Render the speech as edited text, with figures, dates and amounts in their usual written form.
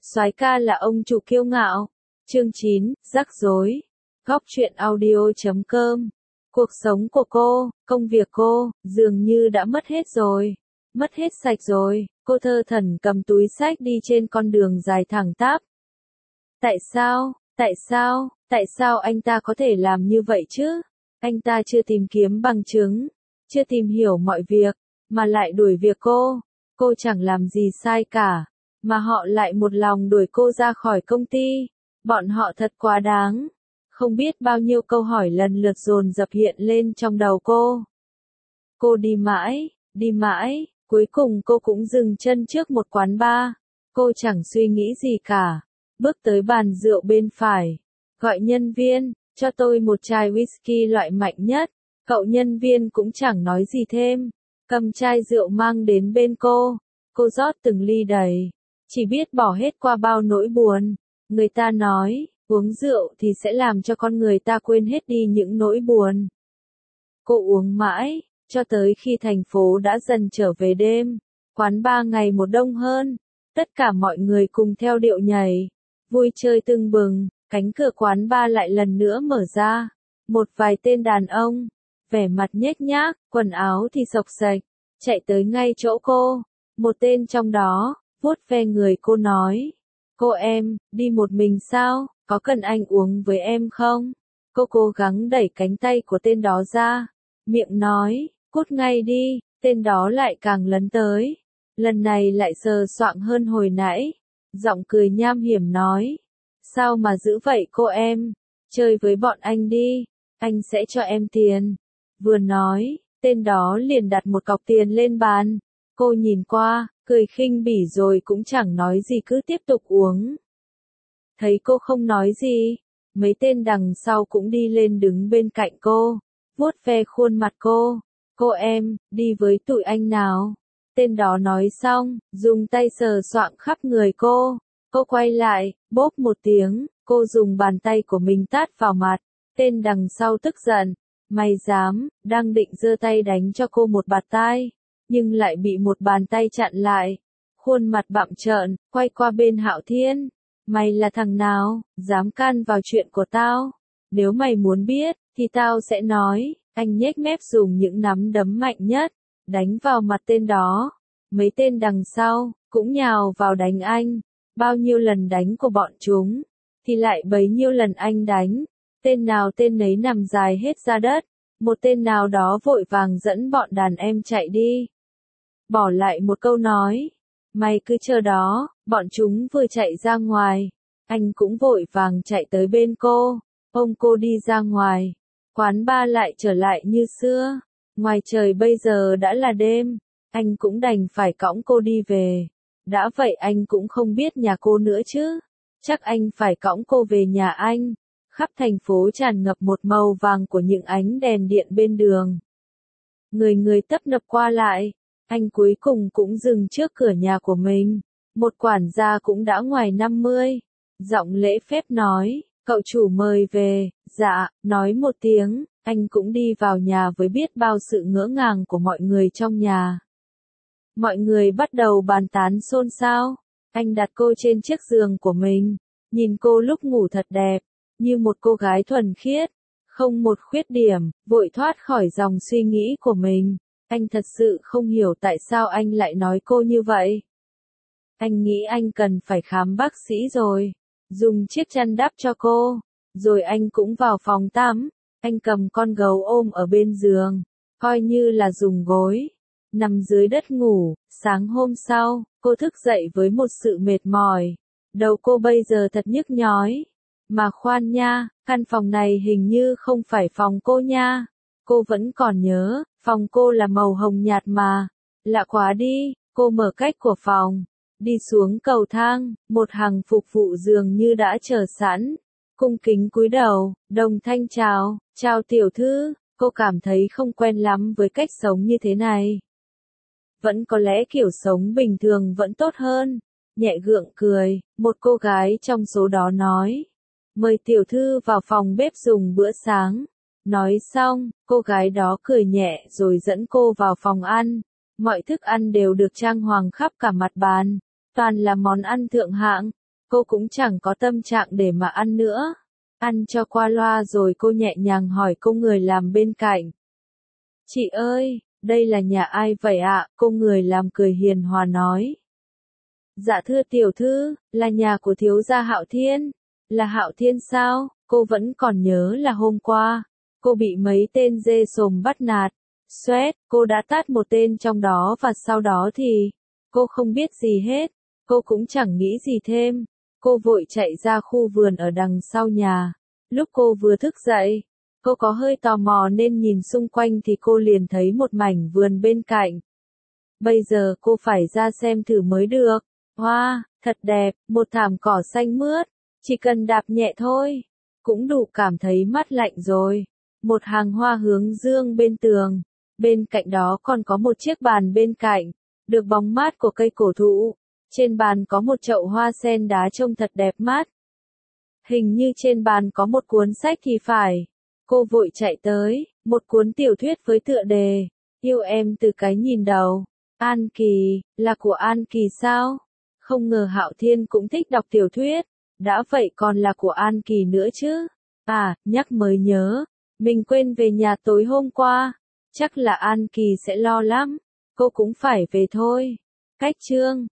Soái ca là ông chủ kiêu ngạo. Chương 9, rắc rối. Góc truyện audio.com. Cuộc sống của cô, công việc cô, dường như đã mất hết rồi. Mất hết sạch rồi, cô thơ thẩn cầm túi xách đi trên con đường dài thẳng tắp. Tại sao anh ta có thể làm như vậy chứ? Anh ta chưa tìm kiếm bằng chứng, chưa tìm hiểu mọi việc, mà lại đuổi việc cô. Cô chẳng làm gì sai cả, mà họ lại một lòng đuổi cô ra khỏi công ty. Bọn họ thật quá đáng. Không biết bao nhiêu câu hỏi lần lượt dồn dập hiện lên trong đầu cô. Cô đi mãi, cuối cùng cô cũng dừng chân trước một quán bar. Cô chẳng suy nghĩ gì cả, bước tới bàn rượu bên phải, gọi nhân viên, cho tôi một chai whisky loại mạnh nhất. Cậu nhân viên cũng chẳng nói gì thêm, cầm chai rượu mang đến bên cô rót từng ly đầy, chỉ biết bỏ hết qua bao nỗi buồn. Người ta nói, uống rượu thì sẽ làm cho con người ta quên hết đi những nỗi buồn. Cô uống mãi, cho tới khi thành phố đã dần trở về đêm, quán bar ngày một đông hơn, tất cả mọi người cùng theo điệu nhảy, vui chơi tưng bừng, cánh cửa quán bar lại lần nữa mở ra. Một vài tên đàn ông, vẻ mặt nhếch nhác, quần áo thì xộc xệch, chạy tới ngay chỗ cô. Một tên trong đó, vuốt ve người cô nói, cô em, đi một mình sao, có cần anh uống với em không? Cô cố gắng đẩy cánh tay của tên đó ra, miệng nói, cút ngay đi. Tên đó lại càng lấn tới, lần này lại sờ soạng hơn hồi nãy, giọng cười nham hiểm nói, sao mà dữ vậy cô em, chơi với bọn anh đi, anh sẽ cho em tiền. Vừa nói, tên đó liền đặt một cọc tiền lên bàn. Cô nhìn qua, cười khinh bỉ rồi cũng chẳng nói gì cứ tiếp tục uống. Thấy cô không nói gì, mấy tên đằng sau cũng đi lên đứng bên cạnh cô, vuốt ve khuôn mặt cô. Cô em, đi với tụi anh nào. Tên đó nói xong, dùng tay sờ soạng khắp người cô. Cô quay lại, bốp một tiếng, cô dùng bàn tay của mình tát vào mặt. Tên đằng sau tức giận, mày dám, đang định giơ tay đánh cho cô một bạt tai, nhưng lại bị một bàn tay chặn lại. Khuôn mặt bặm trợn, quay qua bên Hạo Thiên. Mày là thằng nào, dám can vào chuyện của tao? Nếu mày muốn biết, thì tao sẽ nói. Anh nhếch mép dùng những nắm đấm mạnh nhất, đánh vào mặt tên đó. Mấy tên đằng sau, cũng nhào vào đánh anh. Bao nhiêu lần đánh của bọn chúng, thì lại bấy nhiêu lần anh đánh. Tên nào tên nấy nằm dài hết ra đất. Một tên nào đó vội vàng dẫn bọn đàn em chạy đi. Bỏ lại một câu nói, mày cứ chờ đó. Bọn chúng vừa chạy ra ngoài, anh cũng vội vàng chạy tới bên cô, ôm cô đi ra ngoài. Quán bar lại trở lại như xưa. Ngoài trời bây giờ đã là đêm, anh cũng đành phải cõng cô đi về. Đã vậy anh cũng không biết nhà cô nữa chứ. Chắc anh phải cõng cô về nhà anh. Khắp thành phố tràn ngập một màu vàng của những ánh đèn điện bên đường. Người tấp nập qua lại. Anh cuối cùng cũng dừng trước cửa nhà của mình. Một quản gia cũng đã ngoài 50. Giọng lễ phép nói, cậu chủ mời về. Dạ, nói một tiếng, anh cũng đi vào nhà với biết bao sự ngỡ ngàng của mọi người trong nhà. Mọi người bắt đầu bàn tán xôn xao. Anh đặt cô trên chiếc giường của mình, nhìn cô lúc ngủ thật đẹp, như một cô gái thuần khiết, không một khuyết điểm, vội thoát khỏi dòng suy nghĩ của mình. Anh thật sự không hiểu tại sao anh lại nói cô như vậy. Anh nghĩ anh cần phải khám bác sĩ rồi, dùng chiếc chăn đắp cho cô. Rồi anh cũng vào phòng tắm, anh cầm con gấu ôm ở bên giường, coi như là dùng gối, nằm dưới đất ngủ. Sáng hôm sau, cô thức dậy với một sự mệt mỏi, đầu cô bây giờ thật nhức nhói. Mà khoan nha, căn phòng này hình như không phải phòng cô nha. Cô vẫn còn nhớ, phòng cô là màu hồng nhạt mà. Lạ quá đi, cô mở cách của phòng, đi xuống cầu thang, một hàng phục vụ dường như đã chờ sẵn. Cung kính cúi đầu, đồng thanh chào, chào tiểu thư. Cô cảm thấy không quen lắm với cách sống như thế này. Vẫn có lẽ kiểu sống bình thường vẫn tốt hơn. Nhẹ gượng cười, một cô gái trong số đó nói, mời tiểu thư vào phòng bếp dùng bữa sáng. Nói xong, cô gái đó cười nhẹ rồi dẫn cô vào phòng ăn. Mọi thức ăn đều được trang hoàng khắp cả mặt bàn, toàn là món ăn thượng hạng. cô cũng chẳng có tâm trạng để mà ăn nữa. Ăn cho qua loa rồi cô nhẹ nhàng hỏi cô người làm bên cạnh. Chị ơi, đây là nhà ai vậy ạ? Cô người làm cười hiền hòa nói. Dạ thưa tiểu thư, là nhà của thiếu gia Hạo Thiên. Là Hạo Thiên sao? Cô vẫn còn nhớ là hôm qua, cô bị mấy tên dê sồm bắt nạt. Xoét, cô đã tát một tên trong đó và sau đó thì, cô không biết gì hết, cô cũng chẳng nghĩ gì thêm. Cô vội chạy ra khu vườn ở đằng sau nhà. Lúc cô vừa thức dậy, cô có hơi tò mò nên nhìn xung quanh thì cô liền thấy một mảnh vườn bên cạnh. Bây giờ cô phải ra xem thử mới được. Wow, thật đẹp, một thảm cỏ xanh mướt, chỉ cần đạp nhẹ thôi, cũng đủ cảm thấy mát lạnh rồi. Một hàng hoa hướng dương bên tường, bên cạnh đó còn có một chiếc bàn bên cạnh, được bóng mát của cây cổ thụ. Trên bàn có một chậu hoa sen đá trông thật đẹp mắt. Hình như trên bàn có một cuốn sách thì phải. Cô vội chạy tới, một cuốn tiểu thuyết với tựa đề, Yêu em từ cái nhìn đầu. An Kỳ, là của An Kỳ sao? Không ngờ Hạo Thiên cũng thích đọc tiểu thuyết, đã vậy còn là của An Kỳ nữa chứ. À, nhắc mới nhớ, mình quên về nhà tối hôm qua, chắc là An Kỳ sẽ lo lắm, cô cũng phải về thôi. Cách chương